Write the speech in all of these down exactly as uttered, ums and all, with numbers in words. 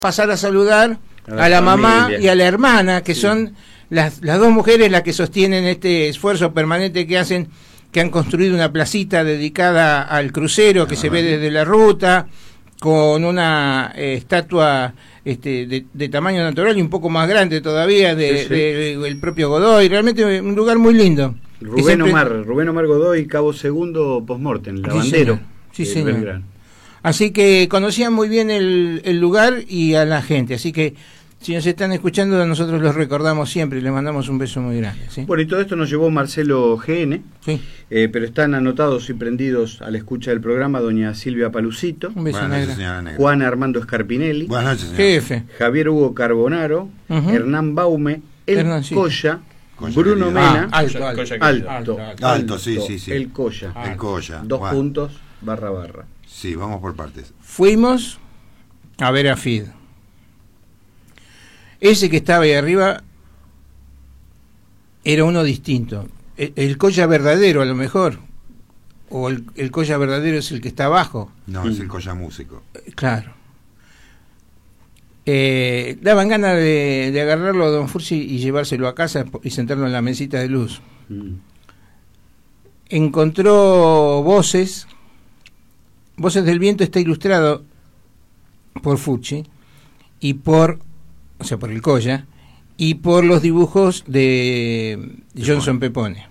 pasar a saludar a la, a la mamá y a la hermana, que sí. son las, las dos mujeres las que sostienen este esfuerzo permanente que hacen, que han construido una placita dedicada al crucero que ah, se ve desde la ruta, con una eh, estatua este, de, de tamaño natural y un poco más grande todavía de, sí, sí. de, de, de el propio Godoy. Realmente un lugar muy lindo. Rubén siempre... Omar, Rubén Omar Godoy, cabo segundo postmortem, lavandero. Sí, señor. Sí, señor. Así que conocían muy bien el, el lugar y a la gente. Así que si nos están escuchando, nosotros los recordamos siempre y les mandamos un beso muy grande. ¿sí? Bueno, y todo esto nos llevó Marcelo G N, sí. eh, pero están anotados y prendidos a la escucha del programa doña Silvia Palucito, un beso Buenas negra. noches, señora Negra. Juan Armando Escarpinelli, Buenas noches, señor. Jefe. Javier Hugo Carbonaro, uh-huh. Hernán Baume, El Hernán, sí. Coya, Coya Bruno querido. Mena, ah, alto, alto, alto, alto, alto, alto, alto, sí, sí, sí. El Coya, El Coya. Dos Bueno. puntos, barra, barra. Sí, vamos por partes. Fuimos a ver a Fid. Ese que estaba ahí arriba era uno distinto. El, el Coya verdadero, a lo mejor. O el, el Coya verdadero es el que está abajo. No, mm. es el Coya músico. Claro. Eh, daban ganas de, de agarrarlo a Don Fursi y llevárselo a casa y sentarlo en la mesita de luz. Mm. Encontró voces. Voces del Viento está ilustrado por Fucci y por, o sea, por el Coya y por los dibujos de Johnson Pepone.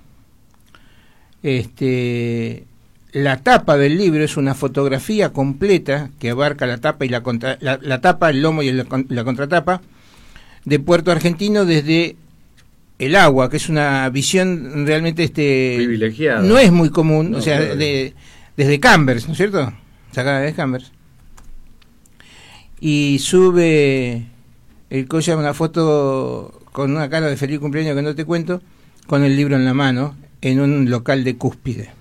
Este, la tapa del libro es una fotografía completa que abarca la tapa y la contra, la, la tapa, el lomo y el, la contratapa de Puerto Argentino desde el agua, que es una visión realmente este privilegiada. No es muy común, no, o sea, claro. de, desde Cambers, ¿no es cierto? Sacada de Cambers. Y sube el Coya una foto con una cara de feliz cumpleaños que no te cuento, con el libro en la mano, en un local de Cúspide.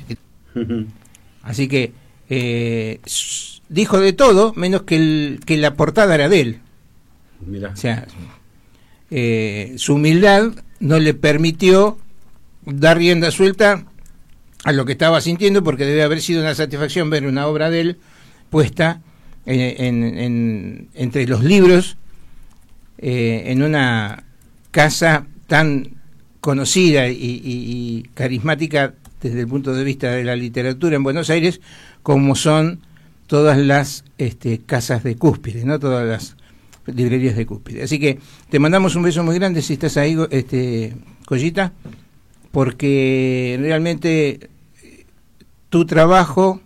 Así que eh, dijo de todo, menos que, el, que la portada era de él. Mirá. O sea, eh, su humildad no le permitió dar rienda suelta a lo que estaba sintiendo, porque debe haber sido una satisfacción ver una obra de él puesta en, en, en, entre los libros eh, en una casa tan conocida y, y, y carismática desde el punto de vista de la literatura en Buenos Aires, como son todas las este, casas de Cúspide, ¿no? Todas las librerías de Cúspide. Así que te mandamos un beso muy grande si estás ahí, este, Collita, porque realmente tu trabajo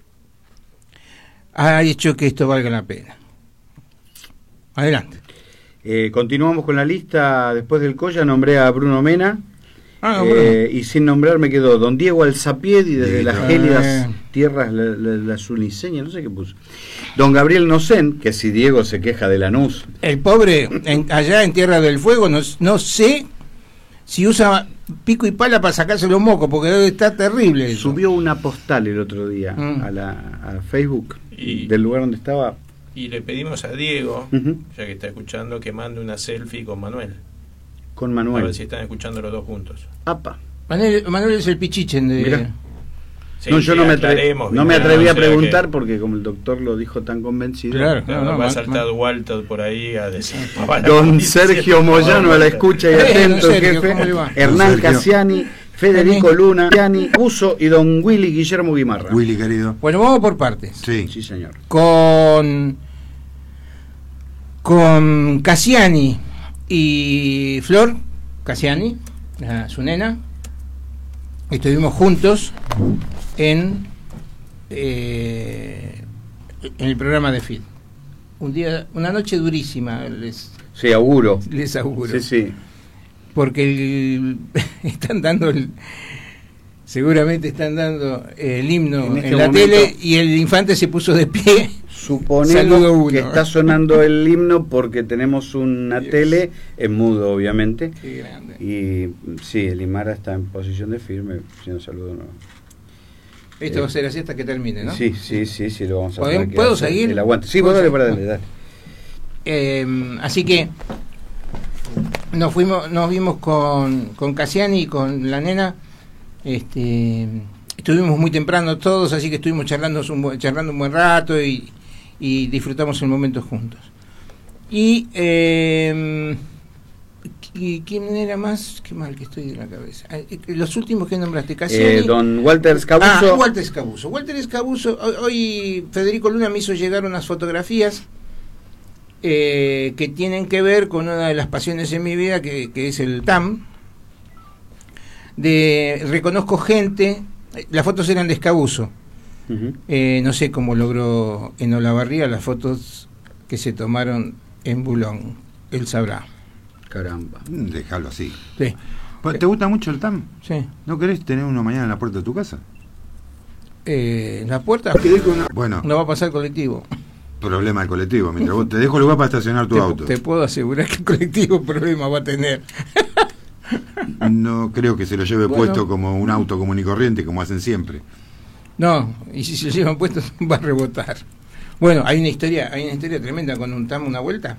ha hecho que esto valga la pena. Adelante. Eh, continuamos con la lista. Después del Coya nombré a Bruno Mena. Ah, eh, y sin nombrar me quedó Don Diego Alzapiedi desde sí, las no. gélidas eh. tierras la, la, la Suniceña, no sé qué puso. Don Gabriel Nocén, que si Diego se queja de Lanús. El pobre en, allá en Tierra del Fuego, no, no sé si usa pico y pala para sacarse los mocos, porque debe estar terrible eso. Subió una postal el otro día mm. a, la, a Facebook y, del lugar donde estaba. Y le pedimos a Diego, uh-huh. ya que está escuchando, que mande una selfie con Manuel. Con Manuel. A ver si están escuchando los dos juntos. Apa. Manuel, Manuel es el pichichen de... Sí, no, yo no me, atreví, no me atreví a preguntar que... porque como el doctor lo dijo tan convencido. Claro, claro, no, no, va a man, saltar man. Walter por ahí a decir. Don Sergio Moyano a la escucha y atento, eh, Sergio, jefe. Hernán Cassiani, Federico Luna, Cassiani, Uso y don Willy Guillermo Guimarra. Willy, querido. Bueno, vamos por partes. Sí. Sí, señor. Con... Con Cassiani y Flor, Cassiani, a su nena, estuvimos juntos en eh, en el programa de Fid. Un día, una noche durísima, les sí, auguro. Les auguro. Sí, sí. Porque el, están dando el, seguramente están dando el himno en, este en la momento, tele y el infante se puso de pie. Suponemos que está sonando el himno porque tenemos una Dios. Tele en mudo, obviamente. Qué grande. Y sí, el Imara está en posición de firme. Si no saludo, no. Esto eh, va a ser así hasta que termine, ¿no? Sí, sí, sí, sí, lo vamos a hacer. ¿Puedo seguir? El aguante. Sí, vos dale para dale, dale. Eh, así que nos fuimos, nos vimos con, con Cassiani y con la nena. Este, estuvimos muy temprano todos, así que estuvimos charlando un buen, charlando un buen rato y y disfrutamos el momento juntos. Y, eh, ¿y quién era más? Qué mal que estoy de la cabeza. Los últimos que nombraste, Cassiani. Eh, don Walter Scabuzzo. Ah, Walter Scabuzzo. Walter Scabuzzo, hoy, hoy Federico Luna me hizo llegar unas fotografías eh, que tienen que ver con una de las pasiones en mi vida, que, que es el T A M. De, reconozco gente, las fotos eran de Scabuzzo. Uh-huh. eh, no sé cómo logró en Olavarría las fotos que se tomaron en Boulogne, él sabrá. Caramba. Déjalo así. Sí. ¿Te gusta mucho el T A M? Sí. ¿No querés tener uno mañana en la puerta de tu casa? Eh, la puerta. Bueno. No va a pasar el colectivo. Problema del colectivo. Mientras vos te dejo lugar para estacionar tu te, auto. Te puedo asegurar que el colectivo problema va a tener. No creo que se lo lleve bueno, puesto como un auto común y corriente, como hacen siempre. No, y si se lo llevan puesto va a rebotar. Bueno, hay una historia, hay una historia tremenda con un T A M una vuelta.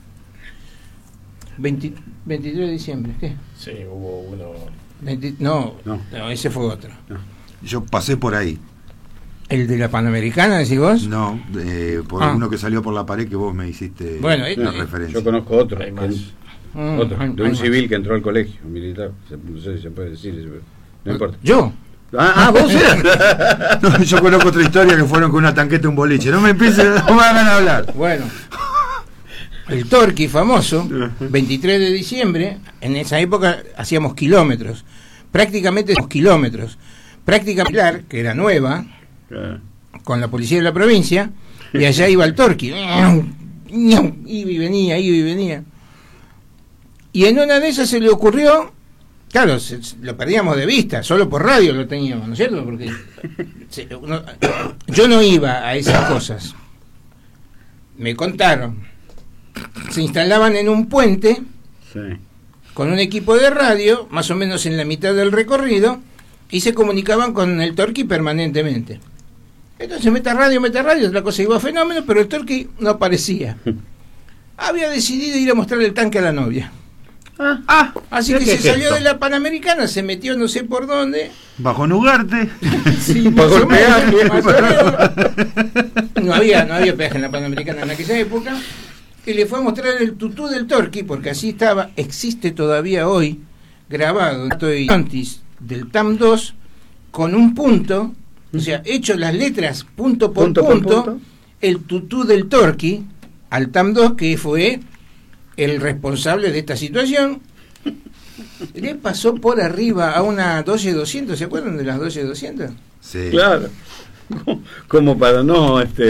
veinte, veintitrés de diciembre, ¿qué? Sí, hubo uno. veinte, no, no, no, ese fue otro. No. Yo pasé por ahí. ¿El de la Panamericana, decís vos? No, eh, por ah. uno que salió por la pared que vos me hiciste bueno, la eh, referencia. Yo conozco otro, hay más. Mm, otro de un civil más. Que entró al colegio militar. No sé si se puede decir, no importa. ¿Yo? Ah, ah vos eras. No, yo conozco otra historia que fueron con una tanqueta un boliche. No me empiecen, no me hagan hablar. Bueno, el Torqui famoso, veintitrés de diciembre, en esa época hacíamos kilómetros, prácticamente kilómetros, prácticamente, que era nueva, con la policía de la provincia, y allá iba el Torqui, iba y venía, iba y venía. Y en una de esas se le ocurrió, claro, se, se, lo perdíamos de vista, solo por radio lo teníamos, ¿no es cierto? Porque se, uno, yo no iba a esas cosas. Me contaron. Se instalaban en un puente sí. con un equipo de radio, más o menos en la mitad del recorrido, y se comunicaban con el Torqui permanentemente. Entonces, meta radio, meta radio, otra cosa iba a fenómeno, pero el Torqui no aparecía. Había decidido ir a mostrar el tanque a la novia. Ah, ah, así que se salió esto? de la Panamericana, se metió no sé por dónde. Bajo Nugarte. Sí, más o menos, más o menos. No había, no había peaje en la Panamericana en aquella época. Y le fue a mostrar el tutú del Torqui, porque así estaba, existe todavía hoy, grabado estoy del T A M dos, con un punto, o sea, hecho las letras punto por punto, punto, punto, el tutú del Torqui al T A M dos, que fue el responsable de esta situación. Le pasó por arriba a una doce doscientos, ¿se acuerdan de las doce doscientos? Sí. Claro. Como para no, este...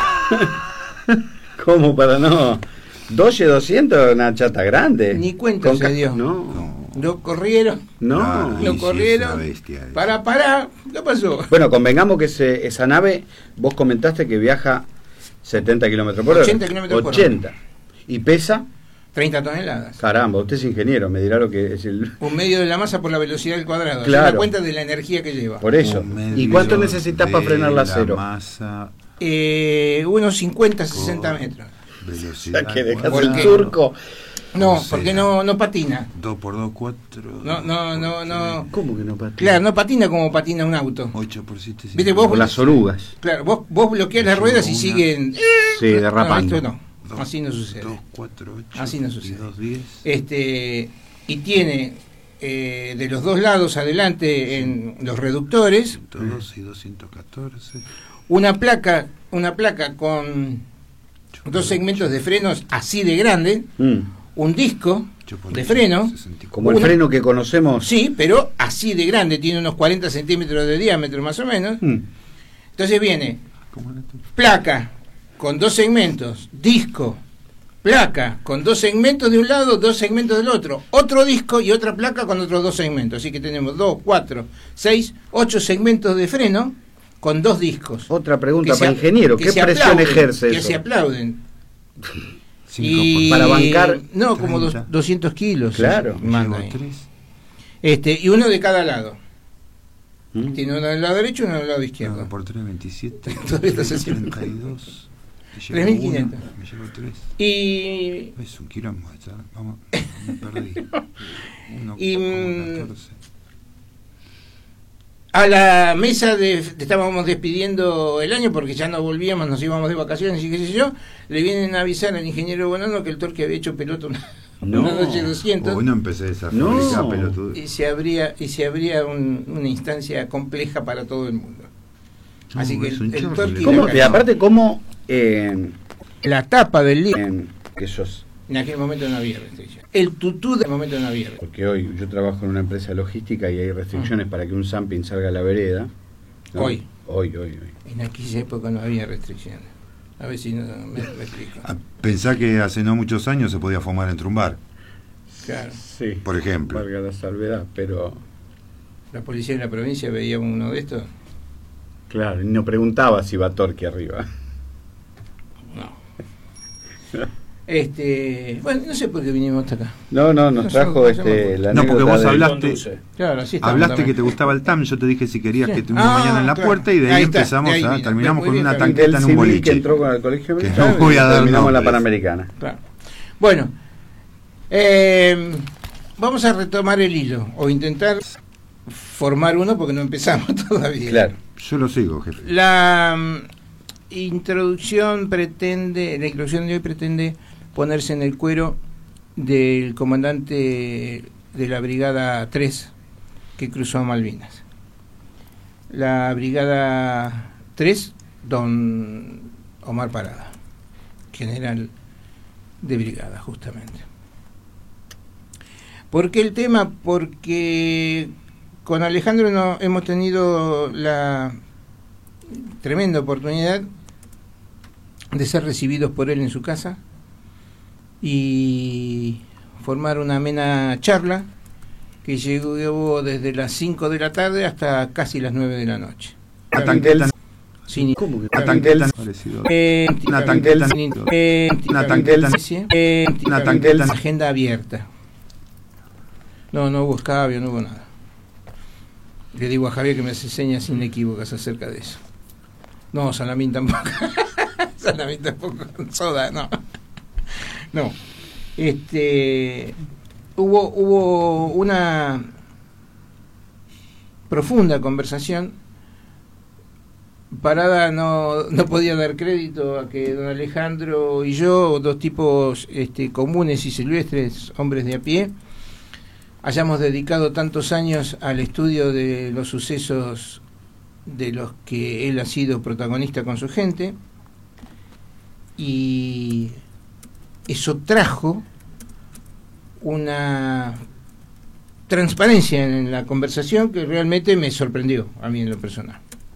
como para no... doce doscientos, una chata grande. Ni cuenta se dio. No. Lo corrieron. No. Lo corrieron. Bestia, para, para. ¿Qué pasó? Bueno, convengamos que ese, esa nave, vos comentaste que viaja setenta kilómetros por hora. ochenta kilómetros por hora. ochenta. ¿Y pesa? treinta toneladas. Caramba, usted es ingeniero, me dirá lo que es el... Un medio de la masa por la velocidad del cuadrado. Claro. Se da cuenta de la energía que lleva. Por eso. ¿Y cuánto necesitas para frenar la cero? Masa... Eh, unos cincuenta, sesenta metros. Velocidad. Que dejas el turco. No, o sea, porque no, no patina. dos por dos, cuatro. No, no, no, no. ¿Cómo que no patina? Claro, no patina como patina un auto. ocho por siete. ¿Viste? Vos, las orugas. Claro, vos, vos bloqueas las ruedas y siguen. Sí, derrapando. No, esto no. Dos, así no sucede. dos, cuatro, ocho, así no sucede. dos, diez. Este, y tiene eh, de los dos lados adelante en los reductores. ciento doce y doscientos catorce. Una placa, una placa con dos segmentos de frenos así de grande, mm. un disco de freno. Como una, el freno que conocemos. Sí, pero así de grande, tiene unos cuarenta centímetros de diámetro más o menos. Mm. Entonces viene placa con dos segmentos, disco, placa con dos segmentos de un lado, dos segmentos del otro, otro disco y otra placa con otros dos segmentos. Así que tenemos dos, cuatro, seis, ocho segmentos de freno con dos discos. Otra pregunta para el ingeniero, ¿qué presión aplauden, ejerce que eso? se aplauden. Y para bancar no, como dos, doscientos kilos. Claro. Manda este, y uno de cada lado. ¿Mm? Tiene uno del lado derecho y uno del lado izquierdo. No, por tres, veintisiete. treinta y dos. tres mil quinientos. Me llevo tres. Y... Es un quilombo. Vamos, me perdí. Uno, y... catorce. a la mesa de, estábamos despidiendo el año porque ya no volvíamos, nos íbamos de vacaciones y qué sé yo, le vienen a avisar al ingeniero Bonanno que el Torque había hecho pelota una, no. una noche doscientos. Hoy no empecé esa no. pelotudo. Y se abría, y se abría un, una instancia compleja para todo el mundo. Así no, que el, el chorro, Torque... ¿Cómo? Y aparte, ¿cómo? Eh, la tapa del libro... Eh, que sos... En aquel momento no había restricción. El tutú del momento no había. Porque hoy yo trabajo en una empresa logística y hay restricciones ah. para que un Samping salga a la vereda. ¿No? Hoy. Hoy, hoy, hoy. En aquella época no había restricciones. A ver si no me explico. Pensá que hace no muchos años se podía fumar entre un bar. Claro. Sí. Por ejemplo. Valga la salvedad, pero... La policía de la provincia veía uno de estos. Claro, y no preguntaba si va Torque arriba. No. Este, bueno, no sé por qué vinimos hasta acá. No, no, nos trajo este, la No, porque vos hablaste, claro, así hablaste también. que te gustaba el T A M, yo te dije si querías sí. que tuviera ah, mañana en la claro. puerta y de ahí, ahí empezamos, ahí a, vino, terminamos con bien, una también. tanqueta en un boliche. Que entró con el colegio que no voy a dar terminamos nombres. la Panamericana. Claro. Bueno, eh, vamos a retomar el hilo, o intentar formar uno porque no empezamos todavía. Claro. Yo lo sigo, jefe. La um, introducción pretende, la introducción de hoy pretende ponerse en el cuero del comandante de la Brigada tres que cruzó a Malvinas. La Brigada tres, don Omar Parada, general de brigada, justamente. ¿Por qué el tema? Porque con Alejandro no, hemos tenido la tremenda oportunidad de ser recibidos por él en su casa y formar una amena charla que llegó desde las cinco de la tarde hasta casi las nueve de la noche. Una tanqueta sin ¿Cómo que una tanqueta una tanqueta una tanqueta una tanqueta agenda abierta. No, no hubo escabio, no hubo nada. Le digo a Javier que me hace señas inequívocas acerca de eso. No, Salamín tampoco. Salamín tampoco. Soda, no. No. Este, hubo, hubo una profunda conversación. Parada no, no podía dar crédito a que don Alejandro y yo, dos tipos este, comunes y silvestres, hombres de a pie, hayamos dedicado tantos años al estudio de los sucesos de los que él ha sido protagonista con su gente, y eso trajo una transparencia en la conversación que realmente me sorprendió a mí en lo personal.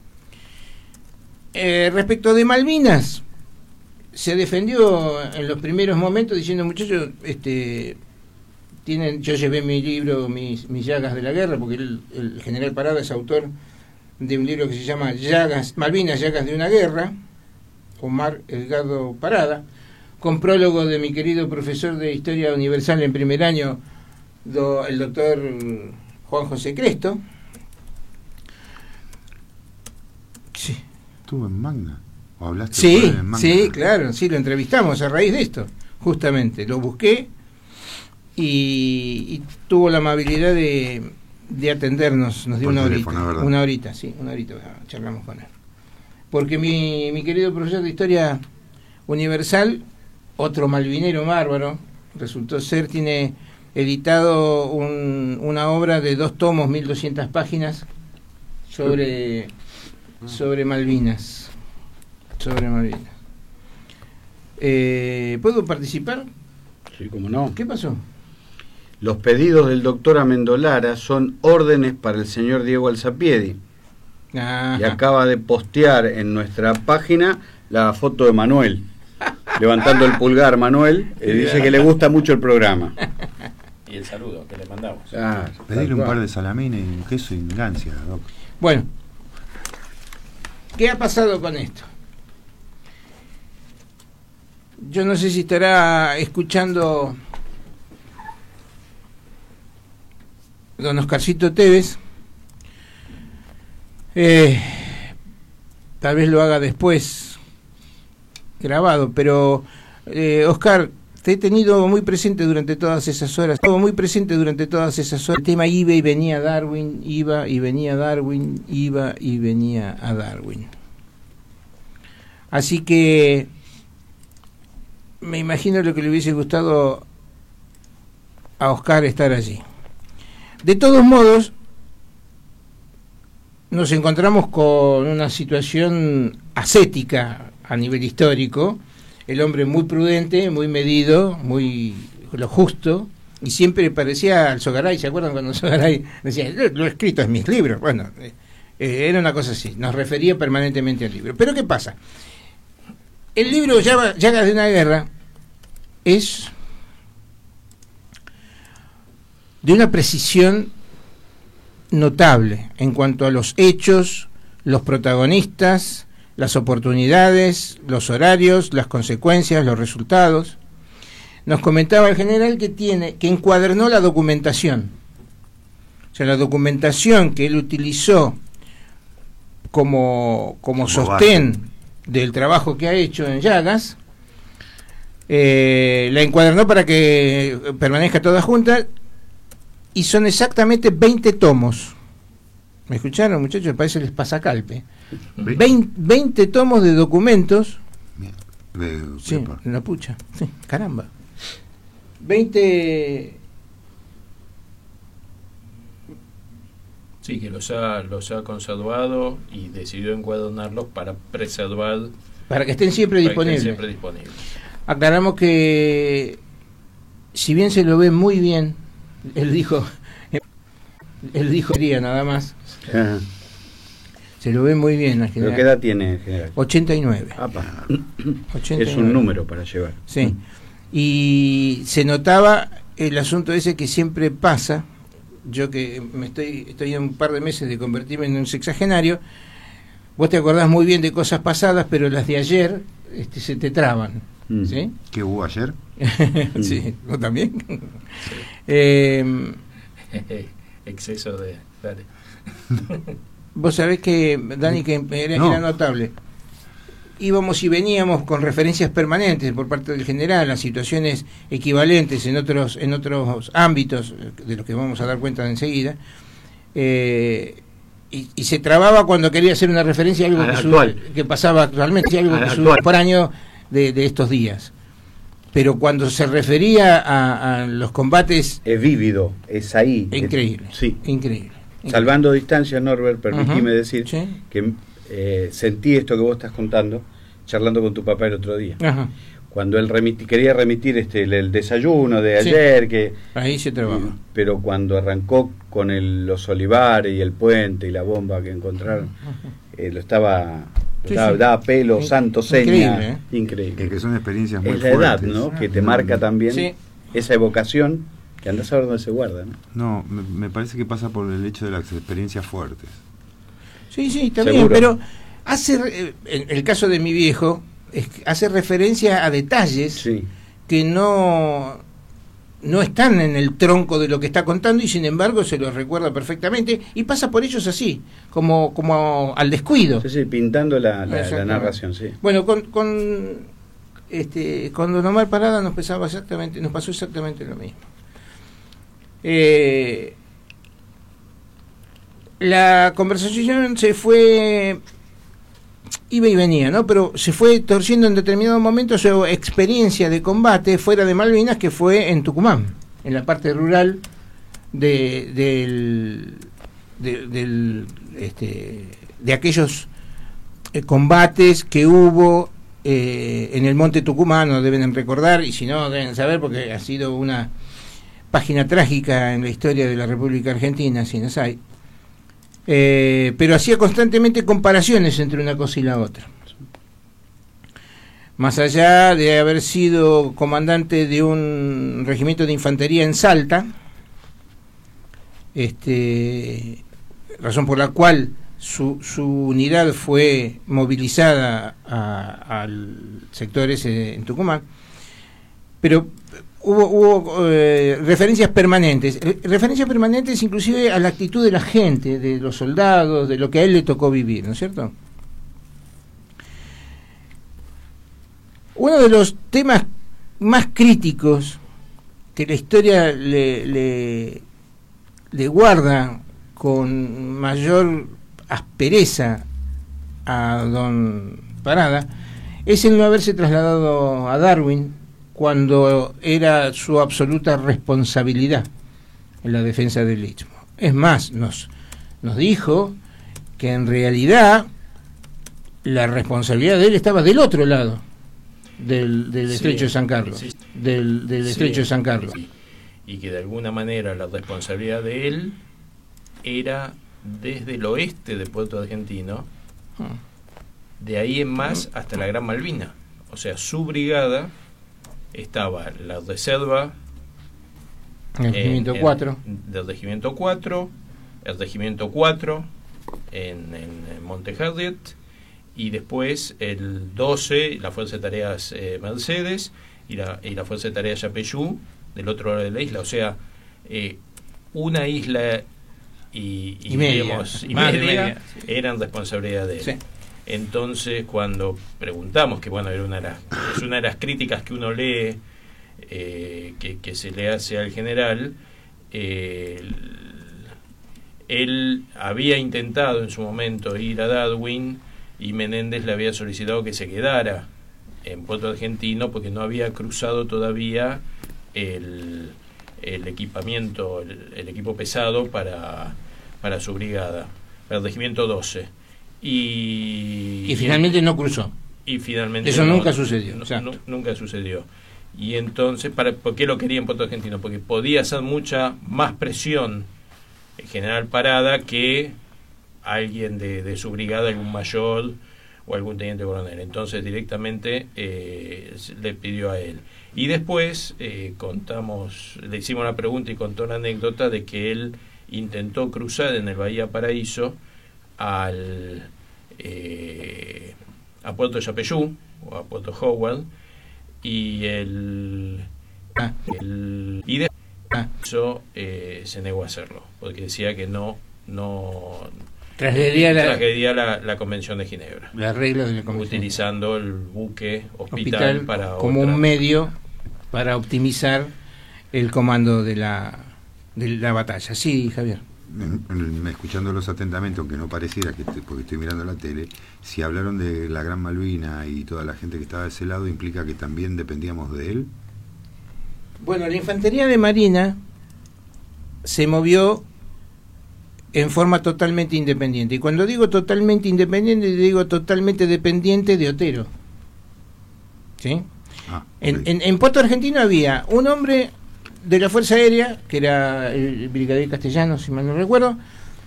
Eh, respecto de Malvinas, se defendió en los primeros momentos diciendo, muchachos, este, tienen, yo llevé mi libro, mis, mis llagas de la guerra, porque el, el general Parada es autor de un libro que se llama Llagas, Malvinas, llagas de una guerra, Omar Edgardo Parada, con prólogo de mi querido profesor de Historia Universal en primer año, do, el doctor Juan José Cresto. Sí. ¿Estuvo en Magna? ¿O hablaste sí, con él en Magna? Sí, claro, sí, lo entrevistamos a raíz de esto, justamente, lo busqué y, y tuvo la amabilidad de, de atendernos, nos dio Por una teléfono, horita, una horita, sí, una horita, charlamos con él. Porque mi, mi querido profesor de Historia Universal, otro malvinero bárbaro, resultó ser, tiene editado un, una obra de dos tomos, mil doscientas páginas, sobre, sobre Malvinas. Sobre Malvinas. Eh, ¿Puedo participar? Sí, cómo no. ¿Qué pasó? Los pedidos del doctor Amendolara son órdenes para el señor Diego Alzapiedi. Ajá. Y acaba de postear en nuestra página la foto de Manuel, levantando el pulgar. Manuel eh, dice que le gusta mucho el programa. Y el saludo que le mandamos. Ah, Pedirle un par de salamines y un queso y gancia, doc. Bueno, ¿qué ha pasado con esto? Yo no sé si estará escuchando don Oscarcito Tevez. Eh, tal vez lo haga después grabado, pero eh, Oscar, te he tenido muy presente durante todas esas horas, estuvo muy presente durante todas esas horas. El tema iba y venía a Darwin, iba y venía a Darwin, iba y venía a Darwin. Así que me imagino lo que le hubiese gustado a Oscar estar allí. De todos modos, nos encontramos con una situación ascética a nivel histórico, el hombre muy prudente, muy medido, muy lo justo, y siempre parecía al Sogaray. ¿Se acuerdan cuando Sogaray decía, lo, lo he escrito en mis libros? Bueno, eh, eh, era una cosa así, nos refería permanentemente al libro. Pero ¿qué pasa? El libro Llagas de una guerra es de una precisión notable en cuanto a los hechos, los protagonistas, las oportunidades, los horarios, las consecuencias, los resultados. Nos comentaba el general que tiene, que encuadernó la documentación. O sea, la documentación que él utilizó como, como sostén base del trabajo que ha hecho en Llagas, eh, la encuadernó para que permanezca toda junta, y son exactamente veinte tomos. ¿Me escucharon, muchachos? Parece les pasa calpe. veinte, veinte tomos de documentos. De, de, sí, en la pucha. Sí, caramba. veinte. Sí, que los ha, los ha conservado y decidió encuadernarlos para preservar. Para que estén siempre para disponibles. Que estén siempre disponibles. Aclaramos que, si bien se lo ve muy bien, él dijo, él dijo día nada más. Ajá. Se lo ve muy bien al ¿Pero general. qué edad tiene, general? ochenta y nueve. Apa. ochenta y nueve. Es un número para llevar. Sí. Y se notaba el asunto ese que siempre pasa. Yo que me estoy estoy en un par de meses de convertirme en un sexagenario, vos te acordás muy bien de cosas pasadas, pero las de ayer este, se te traban. Mm. ¿Sí? ¿Qué hubo ayer? Sí, ¿vos también? Sí. Eh, exceso de... Dale. Vos sabés que, Dani, que era, no. era notable. Íbamos y veníamos con referencias permanentes por parte del general a situaciones equivalentes en otros en otros ámbitos, de los que vamos a dar cuenta enseguida, eh, y, y se trababa cuando quería hacer una referencia a algo que, su, que pasaba actualmente, algo que su, por año de, de estos días. Pero cuando se refería a, a los combates... Es vívido, es ahí. Increíble, es, sí. increíble. Salvando distancias, Norbert, permitime uh-huh. decir ¿Sí? que eh, sentí esto que vos estás contando, charlando con tu papá el otro día. Uh-huh. Cuando él remiti, quería remitir este el, el desayuno de ayer, sí. que ahí se trababa. Pero cuando arrancó con el, los olivares y el puente y la bomba que encontraron, uh-huh. eh, lo estaba... Sí, daba, sí. daba pelo, santo, seña. Increíble, ¿eh? Increíble. Es que son experiencias muy es la fuertes. edad, ¿no? Que te marca también sí. esa evocación, que andás a ver dónde se guarda, ¿no? No, me, me parece que pasa por el hecho de las experiencias fuertes. Sí, sí, también, ¿seguro? Pero hace, en el caso de mi viejo, es, hace referencia a detalles sí. que no... no están en el tronco de lo que está contando y sin embargo se los recuerda perfectamente y pasa por ellos así, como como al descuido. Sí, sí, pintando la, la, la narración, sí. Bueno, con con este con Don Omar Parada nos pasaba exactamente, nos pasó exactamente lo mismo. Eh, la conversación se fue iba y venía, ¿no? Pero se fue torciendo en determinado momento su experiencia de combate fuera de Malvinas, que fue en Tucumán, en la parte rural de del, de, del este, de aquellos eh, combates que hubo eh, en el Monte Tucumano, deben recordar, y si no deben saber porque ha sido una página trágica en la historia de la República Argentina, si no hay. Eh, pero hacía constantemente comparaciones entre una cosa y la otra. Más allá de haber sido comandante de un regimiento de infantería en Salta, este, razón por la cual su, su unidad fue movilizada a, al sector ese en Tucumán, pero hubo, hubo eh, referencias permanentes, referencias permanentes inclusive a la actitud de la gente, de los soldados, de lo que a él le tocó vivir, ¿no es cierto? Uno de los temas más críticos que la historia le, le, le guarda con mayor aspereza a don Parada es el no haberse trasladado a Darwin cuando era su absoluta responsabilidad en la defensa del Istmo. Es más, nos, nos dijo que en realidad la responsabilidad de él estaba del otro lado del, del sí, estrecho de San Carlos, sí, del, del sí, estrecho de San Carlos. Sí. Y que de alguna manera la responsabilidad de él era desde el oeste de Puerto Argentino, de ahí en más hasta la Gran Malvina. O sea, su brigada estaba la reserva el regimiento cuatro del regimiento cuatro, el regimiento cuatro en, en, en Monte Harriet, y después el doce, la Fuerza de Tareas eh, Mercedes y la, y la Fuerza de Tareas Yapeyú del otro lado de la isla. O sea, eh, una isla y, y, y media, digamos, y más media, de media sí. eran responsabilidad de él. Sí. Entonces, cuando preguntamos, que bueno, era una de las, es una de las críticas que uno lee, eh, que, que se le hace al general, eh, él había intentado en su momento ir a Darwin y Menéndez le había solicitado que se quedara en Puerto Argentino porque no había cruzado todavía el, el equipamiento, el, el equipo pesado para, para su brigada, para el regimiento doce. Y, y finalmente no cruzó. Y finalmente eso no, nunca sucedió. No, no, nunca sucedió. Y entonces, para, ¿por qué lo quería en Puerto Argentino? Porque podía hacer mucha más presión el general Parada que alguien de, de su brigada, algún mayor o algún teniente coronel. Entonces directamente eh, le pidió a él. Y después eh, contamos, le hicimos la pregunta y contó la anécdota de que él intentó cruzar en el Bahía Paraíso al eh, a Puerto Yapeyú o a Puerto Howard, y el, el y de eso eh, se negó a hacerlo porque decía que no no trasgredía la, trasgredía la, la Convención de Ginebra, la regla de la Convención, utilizando el buque hospital, hospital para como otra, un medio para optimizar el comando de la de la batalla. Sí, Javier. Escuchándolos atentamente, aunque no pareciera, que te, porque estoy mirando la tele, si hablaron de la Gran Malvina y toda la gente que estaba de ese lado, ¿implica que también dependíamos de él? Bueno, la infantería de Marina se movió en forma totalmente independiente, y cuando digo totalmente independiente digo totalmente dependiente de Otero, ¿sí? Ah, en, okay. en, en Puerto Argentino había un hombre de la Fuerza Aérea, que era el brigadier Castellano, si mal no recuerdo,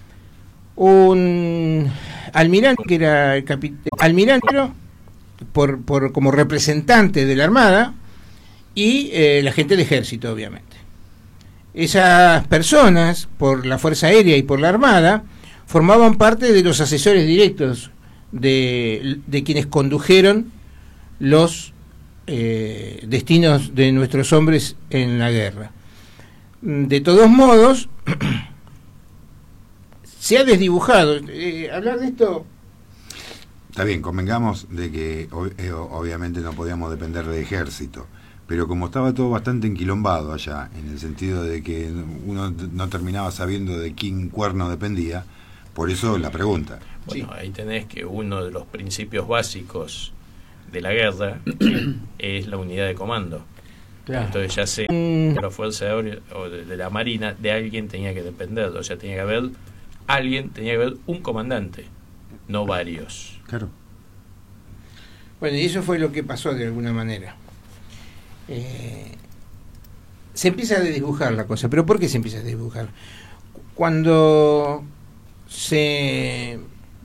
un almirante, que era el capitán, almirante por, por, como representante de la Armada, y eh, la gente del Ejército, obviamente. Esas personas, por la Fuerza Aérea y por la Armada, formaban parte de los asesores directos de, de quienes condujeron los Eh, destinos de nuestros hombres en la guerra. De todos modos, se ha desdibujado. Eh, hablar de esto. Está bien, convengamos de que eh, obviamente no podíamos depender del ejército, pero como estaba todo bastante enquilombado allá, en el sentido de que uno no terminaba sabiendo de quién cuerno dependía, por eso la pregunta. Bueno, sí. Ahí tenés que uno de los principios básicos de la guerra es la unidad de comando. Claro. Entonces ya sé que la Fuerza Aérea o de, de la Marina de alguien tenía que depender, o sea, tenía que haber alguien, tenía que haber un comandante, no varios. Claro. Bueno, y eso fue lo que pasó de alguna manera. Eh, se empieza a desdibujar la cosa, pero ¿por qué se empieza a desdibujar? Cuando se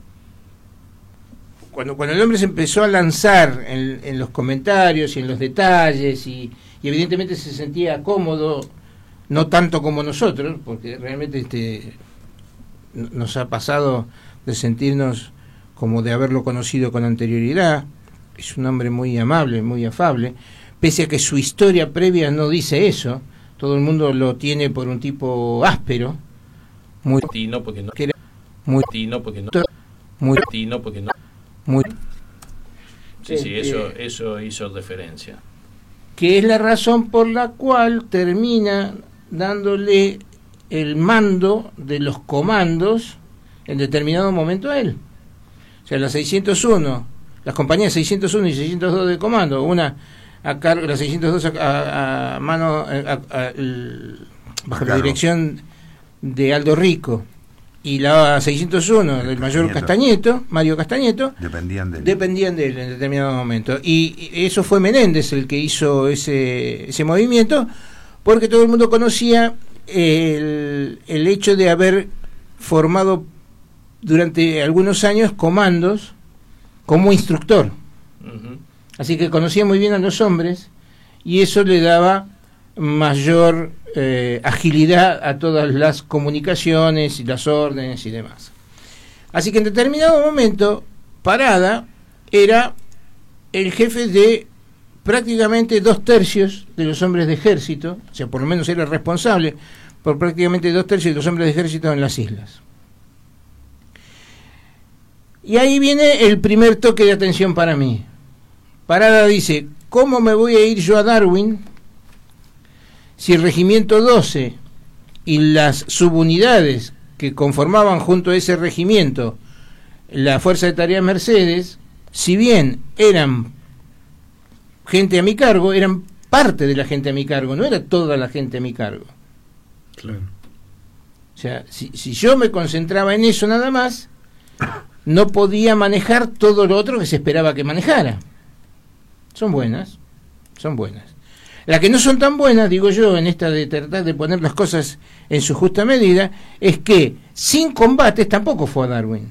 Cuando, cuando el hombre se empezó a lanzar en, en los comentarios y en los detalles y, y evidentemente se sentía cómodo, no tanto como nosotros, porque realmente este nos ha pasado de sentirnos como de haberlo conocido con anterioridad. Es un hombre muy amable, muy afable, pese a que su historia previa no dice eso. Todo el mundo lo tiene por un tipo áspero, muy tino porque no que era muy tino porque no muy tino porque no muy sí, sí, eso, eso hizo referencia. que es la razón por la cual termina dándole el mando de los comandos en determinado momento a él. O sea, las seiscientos uno, las compañías seiscientos uno y seiscientos dos de comando, una a cargo, la seiscientos dos a, a, a mano, a, a, el, bajo la dirección de Aldo Rico, y la seiscientos uno del mayor Castañeto, Mario Castañeto, dependían de él. dependían de él en determinado momento. Y, y eso fue Menéndez el que hizo ese, ese movimiento, porque todo el mundo conocía el, el hecho de haber formado durante algunos años comandos como instructor. Uh-huh. Así que conocía muy bien a los hombres, y eso le daba mayor eh, agilidad a todas las comunicaciones y las órdenes y demás. Así que en determinado momento Parada era el jefe de prácticamente dos tercios de los hombres de ejército, o sea, por lo menos era responsable por prácticamente dos tercios de los hombres de ejército en las islas. Y ahí viene el primer toque de atención para mí. Parada dice: ¿cómo me voy a ir yo a Darwin si el regimiento doce y las subunidades que conformaban junto a ese regimiento la Fuerza de Tareas Mercedes, si bien eran gente a mi cargo, eran parte de la gente a mi cargo, no era toda la gente a mi cargo? Claro. O sea, si, si yo me concentraba en eso nada más, no podía manejar todo lo otro que se esperaba que manejara. Son buenas, son buenas. Las que no son tan buenas, digo yo, en esta de tratar de poner las cosas en su justa medida, es que sin combates tampoco fue a Darwin.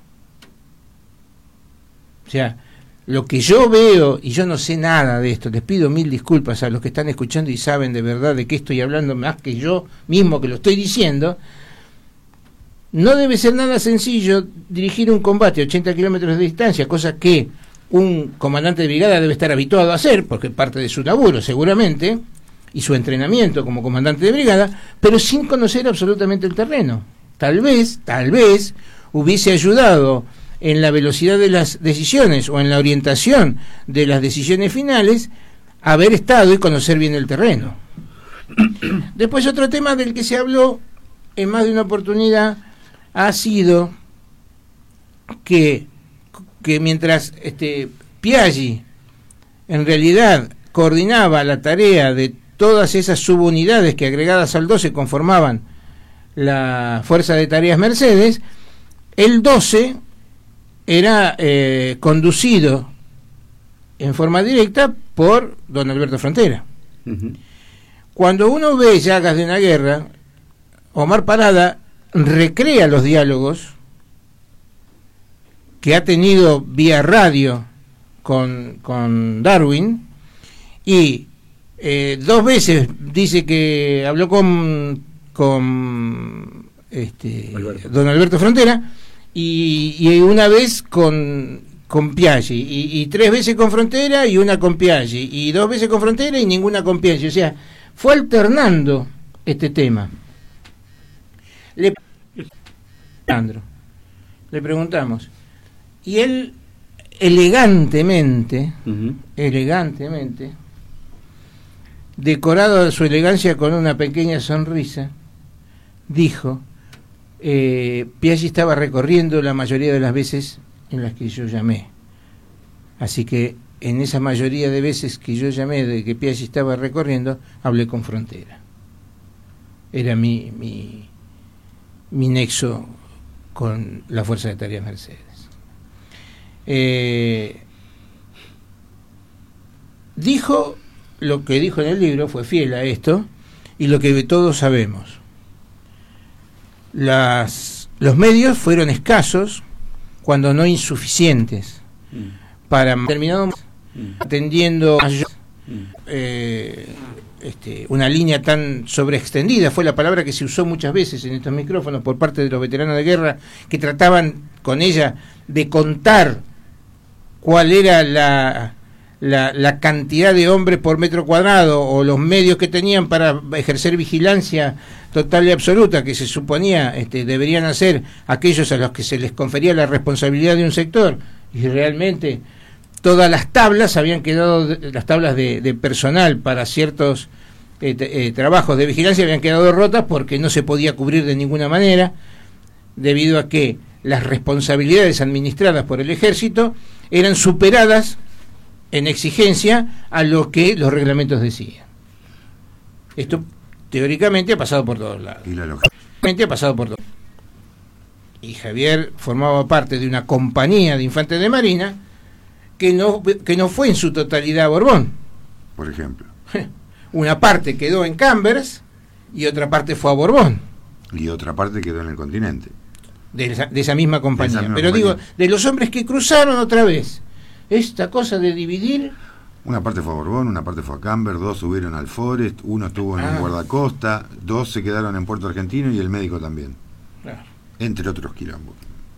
O sea, lo que yo veo, y yo no sé nada de esto, les pido mil disculpas a los que están escuchando y saben de verdad de qué estoy hablando más que yo mismo que lo estoy diciendo, no debe ser nada sencillo dirigir un combate a ochenta kilómetros de distancia, cosa que un comandante de brigada debe estar habituado a hacer, porque es parte de su laburo seguramente, y su entrenamiento como comandante de brigada, pero sin conocer absolutamente el terreno. Tal vez, tal vez, hubiese ayudado en la velocidad de las decisiones o en la orientación de las decisiones finales haber estado y conocer bien el terreno. Después, otro tema del que se habló en más de una oportunidad ha sido que que mientras este Piaggi en realidad coordinaba la tarea de todas esas subunidades que agregadas al doce conformaban la Fuerza de Tareas Mercedes, el doce era eh, conducido en forma directa por don Alberto Frontera. Uh-huh. Cuando uno ve Llagas de una guerra, Omar Parada recrea los diálogos que ha tenido vía radio con, con Darwin, y eh, dos veces dice que habló con, con este, Alberto. don Alberto Frontera, y, y una vez con, con Piaggi, y, y tres veces con Frontera y una con Piaggi, y dos veces con Frontera y ninguna con Piaggi. O sea, fue alternando este tema. Le, le preguntamos, y él elegantemente, uh-huh. elegantemente, decorado de su elegancia con una pequeña sonrisa, dijo: eh, Piaggi estaba recorriendo la mayoría de las veces en las que yo llamé. Así que en esa mayoría de veces que yo llamé de que Piaggi estaba recorriendo, hablé con Frontera. Era mi, mi, mi nexo con la Fuerza de Tareas Mercedes. Eh, dijo lo que dijo en el libro, fue fiel a esto, y lo que todos sabemos: las, los medios fueron escasos, cuando no insuficientes, mm. para determinado mm. atendiendo mm. eh, este, una línea tan sobreextendida, fue la palabra que se usó muchas veces en estos micrófonos por parte de los veteranos de guerra, que trataban con ella de contar cuál era la, la, la cantidad de hombres por metro cuadrado o los medios que tenían para ejercer vigilancia total y absoluta, que se suponía este, deberían hacer aquellos a los que se les confería la responsabilidad de un sector, y realmente todas las tablas habían quedado, las tablas de, de personal para ciertos eh, eh, trabajos de vigilancia habían quedado rotas porque no se podía cubrir de ninguna manera, debido a que las responsabilidades administradas por el ejército eran superadas en exigencia a lo que los reglamentos decían. Esto teóricamente ha pasado por todos lados. Y la lógica. Ha pasado por todos. Y Javier formaba parte de una compañía de infantes de marina que no, que no fue en su totalidad a Borbón. Por ejemplo. Una parte quedó en Cambers y otra parte fue a Borbón. Y otra parte quedó en el continente. De esa, de esa misma compañía. Esa misma Pero compañía. digo, de los hombres que cruzaron otra vez, esta cosa de dividir... Una parte fue a Borbón, una parte fue a Camber, dos subieron al Forest, uno estuvo en Ah. el guardacosta, dos se quedaron en Puerto Argentino y el médico también. Claro. Entre otros quilombos.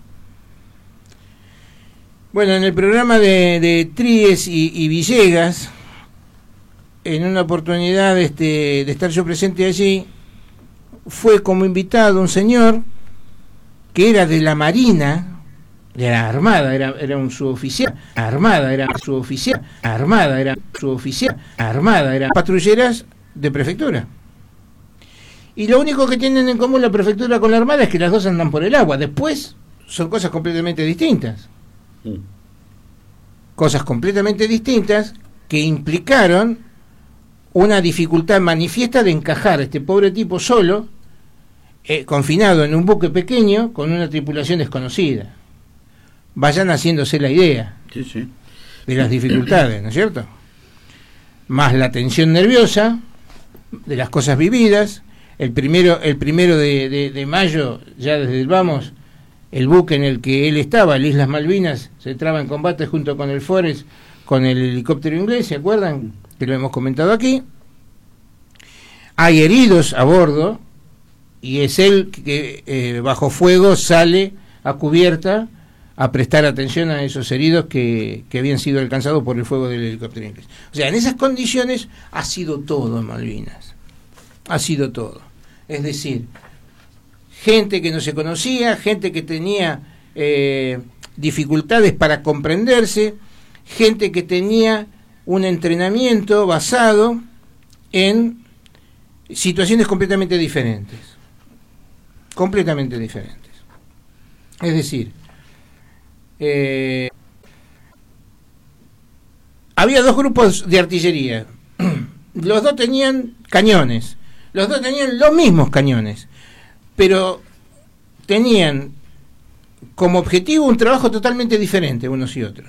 Bueno, en el programa de, de Tríes y, y Villegas, en una oportunidad este, de estar yo presente allí, fue como invitado un señor que era de la Marina, de la Armada, era, era un suboficial, Armada era suboficial, Armada era suboficial, Armada era patrulleras de prefectura. Y lo único que tienen en común la prefectura con la Armada es que las dos andan por el agua. Después son cosas completamente distintas. Mm. Cosas completamente distintas que implicaron una dificultad manifiesta de encajar a este pobre tipo solo, eh, confinado en un buque pequeño con una tripulación desconocida. Vayan haciéndose la idea Sí, sí. de las dificultades, ¿no es cierto? Más la tensión nerviosa de las cosas vividas. El primero, el primero de, de, de mayo, ya desde el vamos, el buque en el que él estaba, el Islas Malvinas, se traba en combate junto con el Forest, con el helicóptero inglés, ¿se acuerdan? Que lo hemos comentado aquí. Hay heridos a bordo y es él que eh, bajo fuego sale a cubierta a prestar atención a esos heridos que, que habían sido alcanzados por el fuego del helicóptero inglés. O sea, en esas condiciones ha sido todo en Malvinas. Ha sido todo. Es decir, gente que no se conocía, gente que tenía eh, dificultades para comprenderse, gente que tenía un entrenamiento basado en situaciones completamente diferentes. Completamente diferentes. Es decir, eh, había dos grupos de artillería. Los dos tenían cañones. Los dos tenían los mismos cañones. Pero tenían como objetivo un trabajo totalmente diferente unos y otros.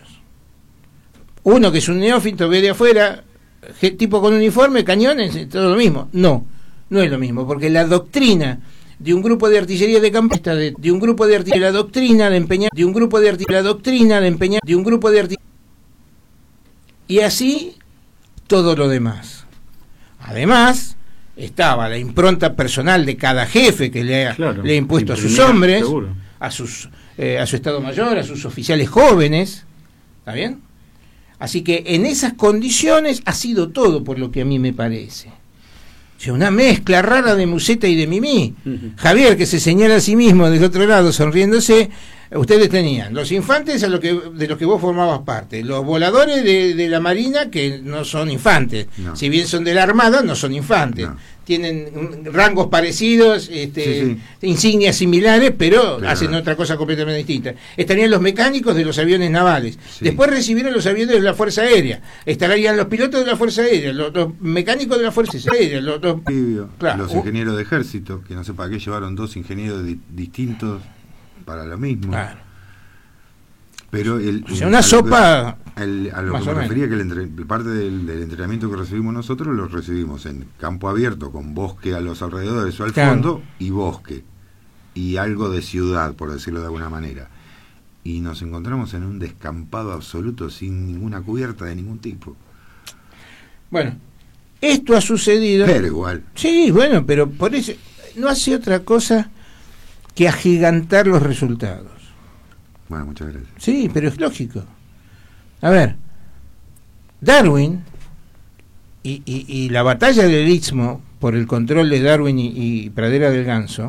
Uno que es un neófito, ve de afuera, tipo con uniforme, cañones, todo lo mismo. No, no es lo mismo, porque la doctrina de un grupo de artillería de campo, de, de un grupo de artillería, la doctrina de empeñar, de un grupo de artillería, la doctrina de empeñar, de un grupo de artillería, y así todo lo demás. Además, estaba la impronta personal de cada jefe que le ha, Claro, le ha impuesto a sus imprimir, hombres, seguro. a sus eh, a su Estado Mayor, a sus oficiales jóvenes, ¿está bien? Así que en esas condiciones ha sido todo, por lo que a mí me parece. O sea, una mezcla rara de Musetta y de Mimí. Uh-huh. Javier, que se señala a sí mismo del otro lado, sonriéndose. Ustedes tenían los infantes a lo que, de los que vos formabas parte, los voladores de, de la Marina, que no son infantes, no. Si bien son de la Armada, no son infantes, no. Tienen rangos parecidos, este, sí, sí. insignias similares, pero, pero hacen no. otra cosa completamente distinta. Estarían los mecánicos de los aviones navales, sí. Después recibieron los aviones de la Fuerza Aérea, estarían los pilotos de la Fuerza Aérea, los, los mecánicos de la Fuerza Aérea, los, los, claro. los ingenieros de ejército, que no sé para qué llevaron dos ingenieros di- distintos para lo mismo. Claro. Pero el, o sea, una sopa que, el, a lo que me refería, que el entre, parte del, del entrenamiento que recibimos nosotros lo recibimos en campo abierto, con bosque a los alrededores o al claro. fondo, y bosque y algo de ciudad, por decirlo de alguna manera, y nos encontramos en un descampado absoluto sin ninguna cubierta de ningún tipo. Bueno, esto ha sucedido, pero igual sí, bueno, pero por eso no hace otra cosa que agigantar los resultados. Bueno, muchas gracias. Sí, pero es lógico. A ver, Darwin y, y, y la batalla del Istmo por el control de Darwin y, y Pradera del Ganso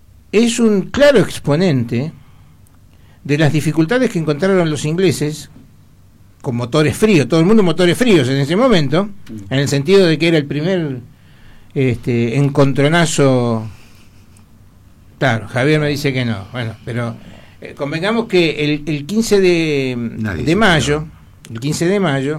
es un claro exponente de las dificultades que encontraron los ingleses con motores fríos, todo el mundo motores fríos en ese momento, en el sentido de que era el primer este, encontronazo. Claro, Javier me dice que no, bueno, pero eh, convengamos que el, el quince de, de mayo, el quince de mayo,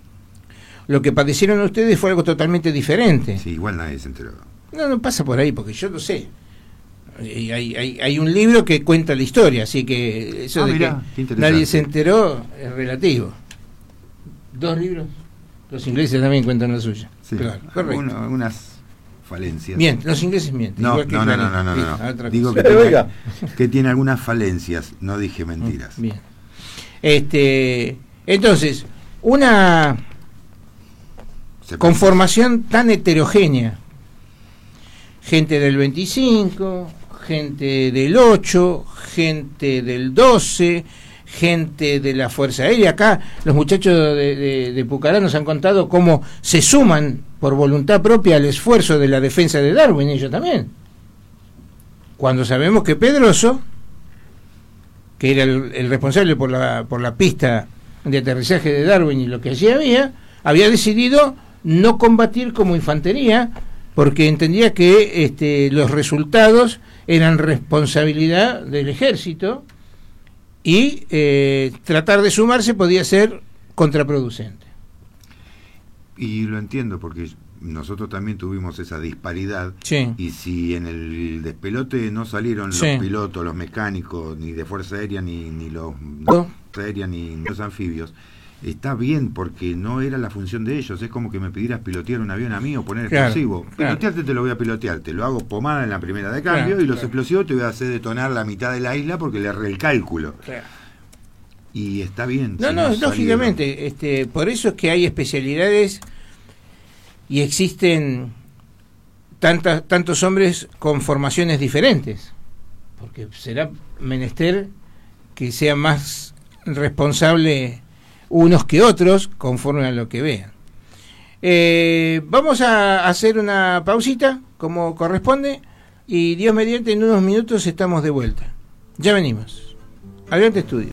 lo que padecieron ustedes fue algo totalmente diferente. Sí, igual nadie se enteró. No, no pasa por ahí, porque yo lo sé. Hay, hay, hay un libro que cuenta la historia, así que eso ah, de mirá, que nadie se enteró es relativo. Dos libros, los ingleses también cuentan la suya. Sí, claro, correcto. Uno, unas falencias. Bien, los ingleses mienten. No, igual que no, no, Clarín. no, no, no, Sí, no. Digo que Pero, tiene, oiga. que tiene algunas falencias, no dije mentiras. Bien. Este, entonces, una Se conformación tan heterogénea. Gente del veinticinco, gente del ocho, gente del doce, gente de la Fuerza Aérea. Acá los muchachos de, de, de Pucará nos han contado cómo se suman por voluntad propia al esfuerzo de la defensa de Darwin, ellos también. Cuando sabemos que Pedroso, que era el, el responsable por la, por la pista de aterrizaje de Darwin y lo que allí había, había decidido no combatir como infantería, porque entendía que este, los resultados eran responsabilidad del ejército y eh, tratar de sumarse podía ser contraproducente. Y lo entiendo porque nosotros también tuvimos esa disparidad. Sí. Y si en el despelote no salieron Sí. los pilotos, los mecánicos, ni de Fuerza Aérea, ni, ni los ¿No? Fuerza Aérea, ni los anfibios, está bien porque no era la función de ellos. Es como que me pidieras pilotear un avión a mí o poner Claro, explosivo. claro. Pilotearte te lo voy a pilotear, te lo hago pomada en la primera de cambio Claro, y los claro. explosivos te voy a hacer detonar la mitad de la isla porque le erré el cálculo. Claro. Y está bien. No, si no, salieron. lógicamente, este, por eso es que hay especialidades y existen tantas, tantos hombres con formaciones diferentes, porque será menester que sea más responsable unos que otros conforme a lo que vean. Eh, vamos a hacer una pausita como corresponde y Dios mediante en unos minutos estamos de vuelta. Ya venimos. Adelante, estudio.